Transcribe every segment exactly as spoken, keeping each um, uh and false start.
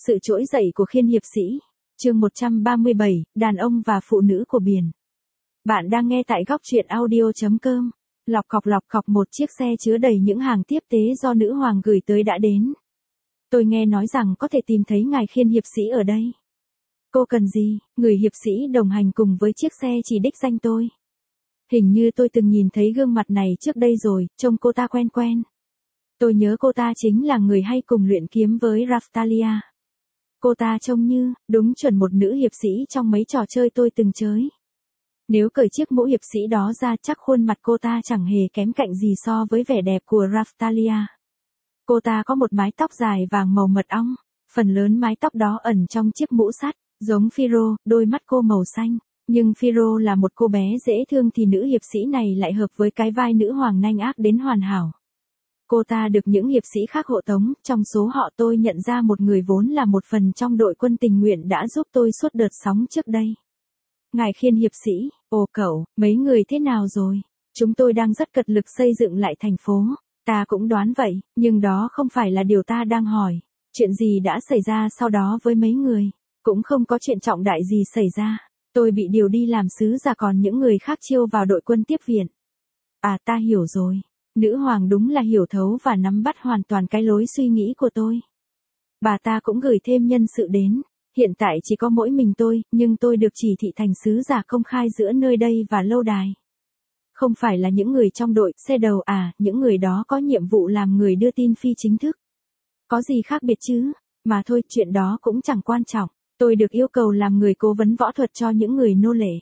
Sự trỗi dậy của Khiên hiệp sĩ. Chương một trăm ba mươi bảy, đàn ông và phụ nữ của biển. Bạn đang nghe tại góc truyện audio chấm com. Lọc cọc lọc cọc, một chiếc xe chứa đầy những hàng tiếp tế do nữ hoàng gửi tới đã đến. Tôi nghe nói rằng có thể tìm thấy ngài Khiên hiệp sĩ ở đây. Cô cần gì? Người hiệp sĩ đồng hành cùng với chiếc xe chỉ đích danh tôi. Hình như tôi từng nhìn thấy gương mặt này trước đây rồi, trông cô ta quen quen. Tôi nhớ cô ta chính là người hay cùng luyện kiếm với Raphtalia. Cô ta trông như, đúng chuẩn một nữ hiệp sĩ trong mấy trò chơi tôi từng chơi. Nếu cởi chiếc mũ hiệp sĩ đó ra chắc khuôn mặt cô ta chẳng hề kém cạnh gì so với vẻ đẹp của Raphtalia. Cô ta có một mái tóc dài vàng màu mật ong, phần lớn mái tóc đó ẩn trong chiếc mũ sắt, giống Phiro, đôi mắt cô màu xanh. Nhưng Phiro là một cô bé dễ thương thì nữ hiệp sĩ này lại hợp với cái vai nữ hoàng nanh ác đến hoàn hảo. Cô ta được những hiệp sĩ khác hộ tống, trong số họ tôi nhận ra một người vốn là một phần trong đội quân tình nguyện đã giúp tôi suốt đợt sóng trước đây. Ngài Khiên hiệp sĩ, ồ cậu, mấy người thế nào rồi? Chúng tôi đang rất cật lực xây dựng lại thành phố. Ta cũng đoán vậy, nhưng đó không phải là điều ta đang hỏi. Chuyện gì đã xảy ra sau đó với mấy người? Cũng không có chuyện trọng đại gì xảy ra. Tôi bị điều đi làm sứ giả còn những người khác chiêu vào đội quân tiếp viện. À ta hiểu rồi. Nữ hoàng đúng là hiểu thấu và nắm bắt hoàn toàn cái lối suy nghĩ của tôi. Bà ta cũng gửi thêm nhân sự đến. Hiện tại chỉ có mỗi mình tôi, nhưng tôi được chỉ thị thành sứ giả công khai giữa nơi đây và lâu đài. Không phải là những người trong đội xe đầu à, những người đó có nhiệm vụ làm người đưa tin phi chính thức. Có gì khác biệt chứ? Mà thôi, chuyện đó cũng chẳng quan trọng. Tôi được yêu cầu làm người cố vấn võ thuật cho những người nô lệ.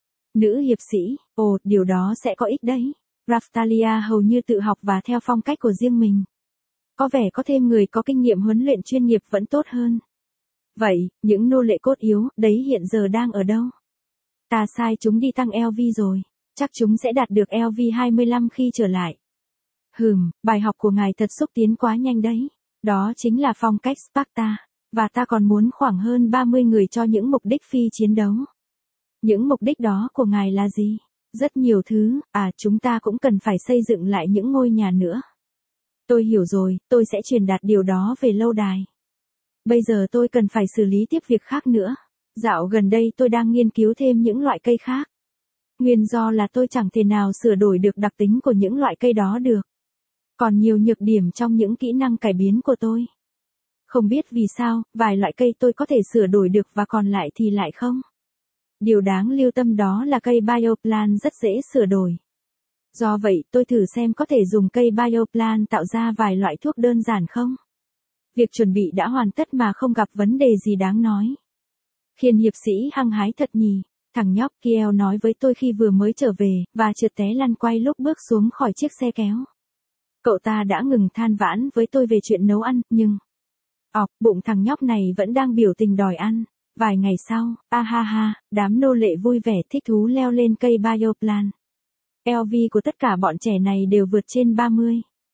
Nữ hiệp sĩ, ồ, điều đó sẽ có ích đấy. Raphtalia hầu như tự học và theo phong cách của riêng mình. Có vẻ có thêm người có kinh nghiệm huấn luyện chuyên nghiệp vẫn tốt hơn. Vậy, những nô lệ cốt yếu, đấy hiện giờ đang ở đâu? Ta sai chúng đi tăng L V rồi. Chắc chúng sẽ đạt được L V hai mươi lăm khi trở lại. Hừm, bài học của ngài thật xúc tiến quá nhanh đấy. Đó chính là phong cách Sparta. Và ta còn muốn khoảng hơn ba mươi người cho những mục đích phi chiến đấu. Những mục đích đó của ngài là gì? Rất nhiều thứ, à chúng ta cũng cần phải xây dựng lại những ngôi nhà nữa. Tôi hiểu rồi, tôi sẽ truyền đạt điều đó về lâu đài. Bây giờ tôi cần phải xử lý tiếp việc khác nữa. Dạo gần đây tôi đang nghiên cứu thêm những loại cây khác. Nguyên do là tôi chẳng thể nào sửa đổi được đặc tính của những loại cây đó được. Còn nhiều nhược điểm trong những kỹ năng cải biến của tôi. Không biết vì sao, vài loại cây tôi có thể sửa đổi được và còn lại thì lại không. Điều đáng lưu tâm đó là cây Bioplan rất dễ sửa đổi. Do vậy, tôi thử xem có thể dùng cây Bioplan tạo ra vài loại thuốc đơn giản không. Việc chuẩn bị đã hoàn tất mà không gặp vấn đề gì đáng nói. Khiên hiệp sĩ hăng hái thật nhỉ, thằng nhóc Kiel nói với tôi khi vừa mới trở về, và trượt té lăn quay lúc bước xuống khỏi chiếc xe kéo. Cậu ta đã ngừng than vãn với tôi về chuyện nấu ăn, nhưng... Ọc, bụng thằng nhóc này vẫn đang biểu tình đòi ăn. Vài ngày sau, a ha ha, đám nô lệ vui vẻ thích thú leo lên cây Bioplan. L V của tất cả bọn trẻ này đều vượt trên ba mươi.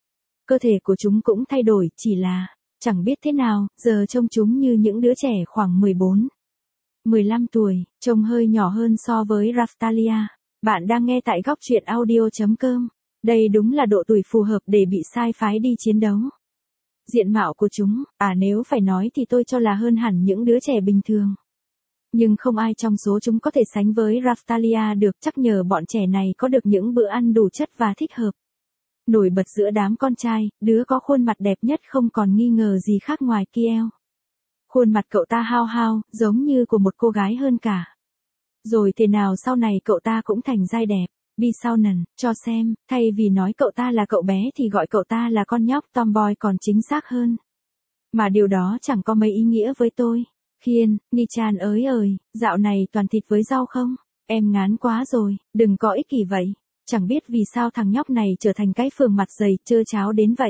Cơ thể của chúng cũng thay đổi, chỉ là, chẳng biết thế nào, giờ trông chúng như những đứa trẻ khoảng mười bốn, mười lăm tuổi, trông hơi nhỏ hơn so với Raphtalia. Bạn đang nghe tại góc truyện audio chấm com. Đây đúng là độ tuổi phù hợp để bị sai phái đi chiến đấu. Diện mạo của chúng, à nếu phải nói thì tôi cho là hơn hẳn những đứa trẻ bình thường. Nhưng không ai trong số chúng có thể sánh với Raphtalia được, chắc nhờ bọn trẻ này có được những bữa ăn đủ chất và thích hợp. Nổi bật giữa đám con trai, đứa có khuôn mặt đẹp nhất không còn nghi ngờ gì khác ngoài Kiel. Khuôn mặt cậu ta hao hao, giống như của một cô gái hơn cả. Rồi thế nào sau này cậu ta cũng thành giai đẹp. Bi sau nần, cho xem, thay vì nói cậu ta là cậu bé thì gọi cậu ta là con nhóc tomboy còn chính xác hơn. Mà điều đó chẳng có mấy ý nghĩa với tôi. Khiên, Nichan ới ơi, dạo này toàn thịt với rau không? Em ngán quá rồi, đừng có ích kỷ vậy. Chẳng biết vì sao thằng nhóc này trở thành cái phường mặt dày trơ cháo đến vậy.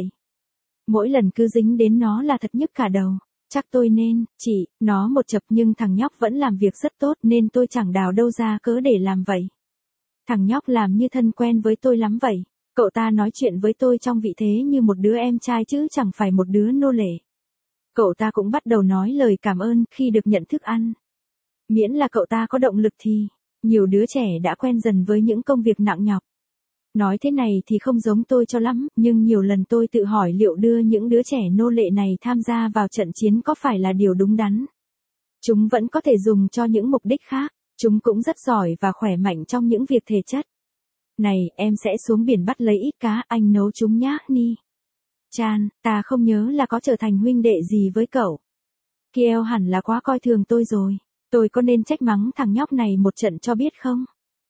Mỗi lần cứ dính đến nó là thật nhức cả đầu. Chắc tôi nên, chỉ, nó một chập nhưng thằng nhóc vẫn làm việc rất tốt nên tôi chẳng đào đâu ra cớ để làm vậy. Thằng nhóc làm như thân quen với tôi lắm vậy. Cậu ta nói chuyện với tôi trong vị thế như một đứa em trai chứ chẳng phải một đứa nô lệ. Cậu ta cũng bắt đầu nói lời cảm ơn khi được nhận thức ăn. Miễn là cậu ta có động lực thì, nhiều đứa trẻ đã quen dần với những công việc nặng nhọc. Nói thế này thì không giống tôi cho lắm, nhưng nhiều lần tôi tự hỏi liệu đưa những đứa trẻ nô lệ này tham gia vào trận chiến có phải là điều đúng đắn. Chúng vẫn có thể dùng cho những mục đích khác, chúng cũng rất giỏi và khỏe mạnh trong những việc thể chất. Này, em sẽ xuống biển bắt lấy ít cá, anh nấu chúng nhá, Ni. Chan, ta không nhớ là có trở thành huynh đệ gì với cậu. Kiel hẳn là quá coi thường tôi rồi. Tôi có nên trách mắng thằng nhóc này một trận cho biết không?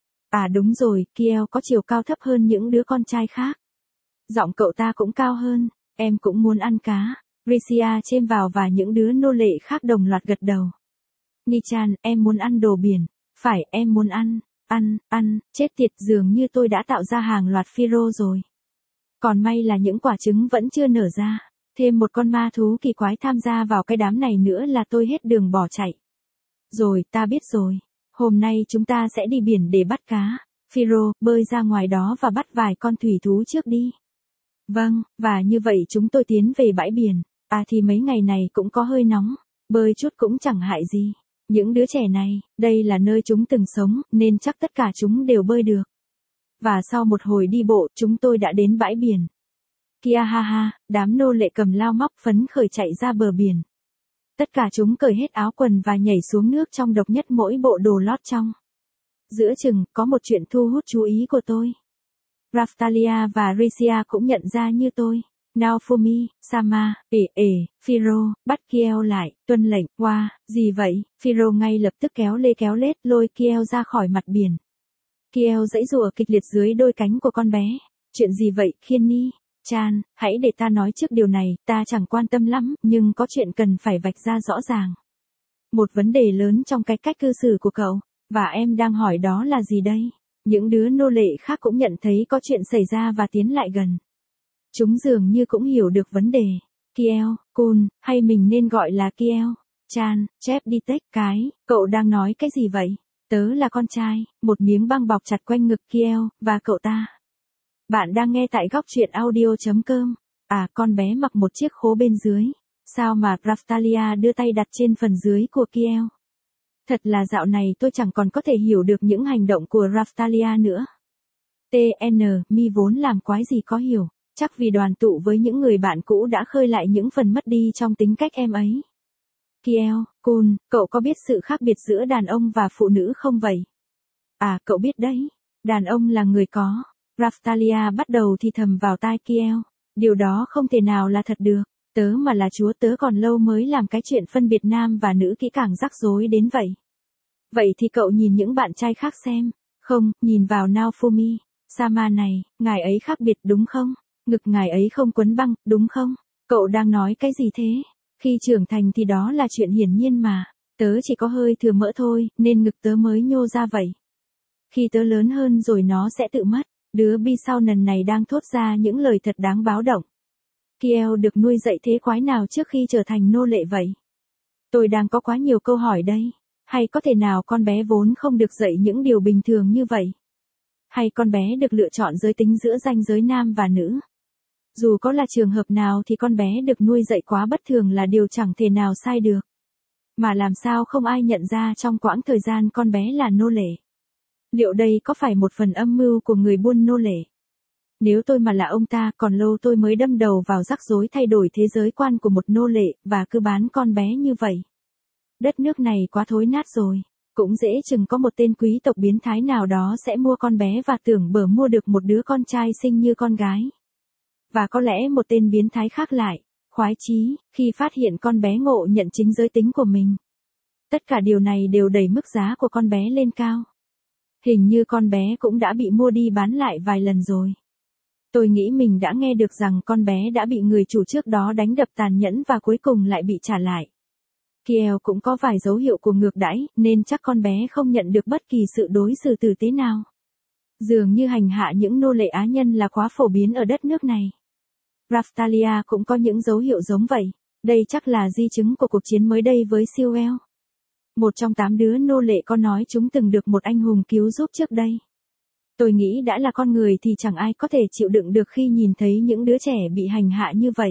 À đúng rồi, Kiel có chiều cao thấp hơn những đứa con trai khác. Giọng cậu ta cũng cao hơn, em cũng muốn ăn cá. Risia chêm vào và những đứa nô lệ khác đồng loạt gật đầu. Ni-chan, em muốn ăn đồ biển. Phải, em muốn ăn, ăn, ăn, chết tiệt, dường như tôi đã tạo ra hàng loạt Phiro rồi. Còn may là những quả trứng vẫn chưa nở ra. Thêm một con ma thú kỳ quái tham gia vào cái đám này nữa là tôi hết đường bỏ chạy. Rồi, ta biết rồi. Hôm nay chúng ta sẽ đi biển để bắt cá. Phiro, bơi ra ngoài đó và bắt vài con thủy thú trước đi. Vâng, và như vậy chúng tôi tiến về bãi biển. À thì mấy ngày này cũng có hơi nóng. Bơi chút cũng chẳng hại gì. Những đứa trẻ này, đây là nơi chúng từng sống, nên chắc tất cả chúng đều bơi được. Và sau một hồi đi bộ, chúng tôi đã đến bãi biển. Kia ha ha, đám nô lệ cầm lao móc phấn khởi chạy ra bờ biển. Tất cả chúng cởi hết áo quần và nhảy xuống nước trong độc nhất mỗi bộ đồ lót trong. Giữa chừng, có một chuyện thu hút chú ý của tôi. Raftalia và Risia cũng nhận ra như tôi. Naofumi, Sama, ể ể, Phiro, bắt Kiel lại, tuân lệnh, qua, gì vậy? Phiro ngay lập tức kéo lê kéo lết lôi Kiel ra khỏi mặt biển. Kiel giãy giụa kịch liệt dưới đôi cánh của con bé. Chuyện gì vậy, Khiên Ni? Chan, hãy để ta nói trước điều này, ta chẳng quan tâm lắm, nhưng có chuyện cần phải vạch ra rõ ràng. Một vấn đề lớn trong cái cách cư xử của cậu, và em đang hỏi đó là gì đây? Những đứa nô lệ khác cũng nhận thấy có chuyện xảy ra và tiến lại gần. Chúng dường như cũng hiểu được vấn đề. Kiel, Kun, hay mình nên gọi là Kiel, Chan, Chép đi tech, cái, cậu đang nói cái gì vậy? Tớ là con trai, một miếng băng bọc chặt quanh ngực Kiel, và cậu ta. Bạn đang nghe tại góc truyện audio chấm com. À, con bé mặc một chiếc khố bên dưới. Sao mà Raftalia đưa tay đặt trên phần dưới của Kiel? Thật là dạo này tôi chẳng còn có thể hiểu được những hành động của Raftalia nữa. tê en, mi vốn làm quái gì có hiểu, chắc vì đoàn tụ với những người bạn cũ đã khơi lại những phần mất đi trong tính cách em ấy. Kiel, Kun, cậu có biết sự khác biệt giữa đàn ông và phụ nữ không vậy? À, cậu biết đấy, đàn ông là người có. Raftalia bắt đầu thì thầm vào tai Kiel. Điều đó không thể nào là thật được. Tớ mà là chúa tớ còn lâu mới làm cái chuyện phân biệt nam và nữ kỹ càng rắc rối đến vậy. Vậy thì cậu nhìn những bạn trai khác xem. Không, nhìn vào Naofumi. Sama này, ngài ấy khác biệt đúng không? Ngực ngài ấy không quấn băng, đúng không? Cậu đang nói cái gì thế? Khi trưởng thành thì đó là chuyện hiển nhiên mà. Tớ chỉ có hơi thừa mỡ thôi, nên ngực tớ mới nhô ra vậy. Khi tớ lớn hơn rồi nó sẽ tự mất. Đứa bi sau nần này đang thốt ra những lời thật đáng báo động. Kiel được nuôi dạy thế quái nào trước khi trở thành nô lệ vậy? Tôi đang có quá nhiều câu hỏi đây. Hay có thể nào con bé vốn không được dạy những điều bình thường như vậy? Hay con bé được lựa chọn giới tính giữa ranh giới nam và nữ? Dù có là trường hợp nào thì con bé được nuôi dạy quá bất thường là điều chẳng thể nào sai được. Mà làm sao không ai nhận ra trong quãng thời gian con bé là nô lệ? Liệu đây có phải một phần âm mưu của người buôn nô lệ? Nếu tôi mà là ông ta, còn lâu tôi mới đâm đầu vào rắc rối thay đổi thế giới quan của một nô lệ, và cứ bán con bé như vậy. Đất nước này quá thối nát rồi. Cũng dễ chừng có một tên quý tộc biến thái nào đó sẽ mua con bé và tưởng bở mua được một đứa con trai xinh như con gái. Và có lẽ một tên biến thái khác lại, khoái chí, khi phát hiện con bé ngộ nhận chính giới tính của mình. Tất cả điều này đều đẩy mức giá của con bé lên cao. Hình như con bé cũng đã bị mua đi bán lại vài lần rồi. Tôi nghĩ mình đã nghe được rằng con bé đã bị người chủ trước đó đánh đập tàn nhẫn và cuối cùng lại bị trả lại. Kiel cũng có vài dấu hiệu của ngược đãi, nên chắc con bé không nhận được bất kỳ sự đối xử tử tế nào. Dường như hành hạ những nô lệ á nhân là quá phổ biến ở đất nước này. Raftalia cũng có những dấu hiệu giống vậy. Đây chắc là di chứng của cuộc chiến mới đây với Sewell. Một trong tám đứa nô lệ có nói chúng từng được một anh hùng cứu giúp trước đây. Tôi nghĩ đã là con người thì chẳng ai có thể chịu đựng được khi nhìn thấy những đứa trẻ bị hành hạ như vậy.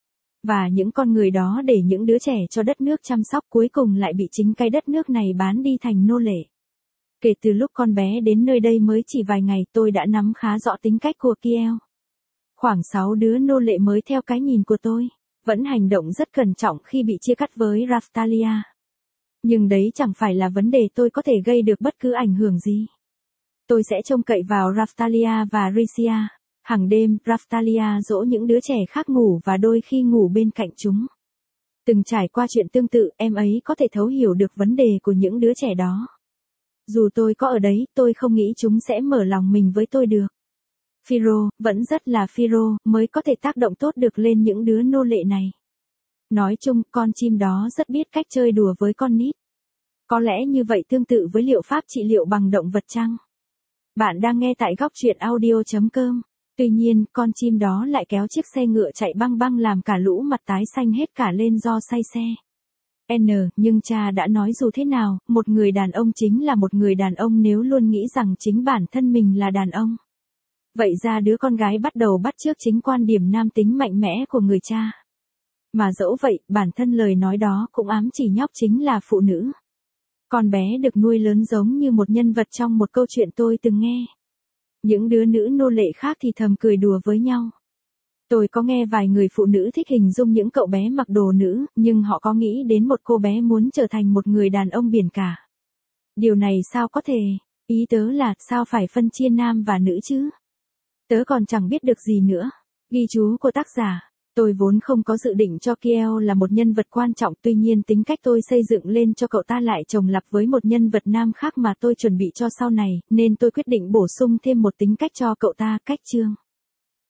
Và những con người đó để những đứa trẻ cho đất nước chăm sóc cuối cùng lại bị chính cái đất nước này bán đi thành nô lệ. Kể từ lúc con bé đến nơi đây mới chỉ vài ngày tôi đã nắm khá rõ tính cách của Kiel. Khoảng sáu đứa nô lệ mới theo cái nhìn của tôi, vẫn hành động rất cẩn trọng khi bị chia cắt với Raftalia. Nhưng đấy chẳng phải là vấn đề tôi có thể gây được bất cứ ảnh hưởng gì. Tôi sẽ trông cậy vào Raftalia và Ricia. Hàng đêm, Raftalia dỗ những đứa trẻ khác ngủ và đôi khi ngủ bên cạnh chúng. Từng trải qua chuyện tương tự, em ấy có thể thấu hiểu được vấn đề của những đứa trẻ đó. Dù tôi có ở đấy, tôi không nghĩ chúng sẽ mở lòng mình với tôi được. Phiro, vẫn rất là Phiro, mới có thể tác động tốt được lên những đứa nô lệ này. Nói chung, con chim đó rất biết cách chơi đùa với con nít. Có lẽ như vậy tương tự với liệu pháp trị liệu bằng động vật chăng? Bạn đang nghe tại góc truyện audio chấm com. Tuy nhiên, con chim đó lại kéo chiếc xe ngựa chạy băng băng làm cả lũ mặt tái xanh hết cả lên do say xe. N, nhưng cha đã nói dù thế nào, một người đàn ông chính là một người đàn ông nếu luôn nghĩ rằng chính bản thân mình là đàn ông. Vậy ra đứa con gái bắt đầu bắt chước chính quan điểm nam tính mạnh mẽ của người cha. Mà dẫu vậy, bản thân lời nói đó cũng ám chỉ nhóc chính là phụ nữ. Con bé được nuôi lớn giống như một nhân vật trong một câu chuyện tôi từng nghe. Những đứa nữ nô lệ khác thì thầm cười đùa với nhau. Tôi có nghe vài người phụ nữ thích hình dung những cậu bé mặc đồ nữ, nhưng họ có nghĩ đến một cô bé muốn trở thành một người đàn ông biển cả. Điều này sao có thể? Ý tớ là sao phải phân chia nam và nữ chứ? Tớ còn chẳng biết được gì nữa. Ghi chú của tác giả. Tôi vốn không có dự định cho Kiel là một nhân vật quan trọng, tuy nhiên tính cách tôi xây dựng lên cho cậu ta lại chồng lặp với một nhân vật nam khác mà tôi chuẩn bị cho sau này, nên tôi quyết định bổ sung thêm một tính cách cho cậu ta, cách chương.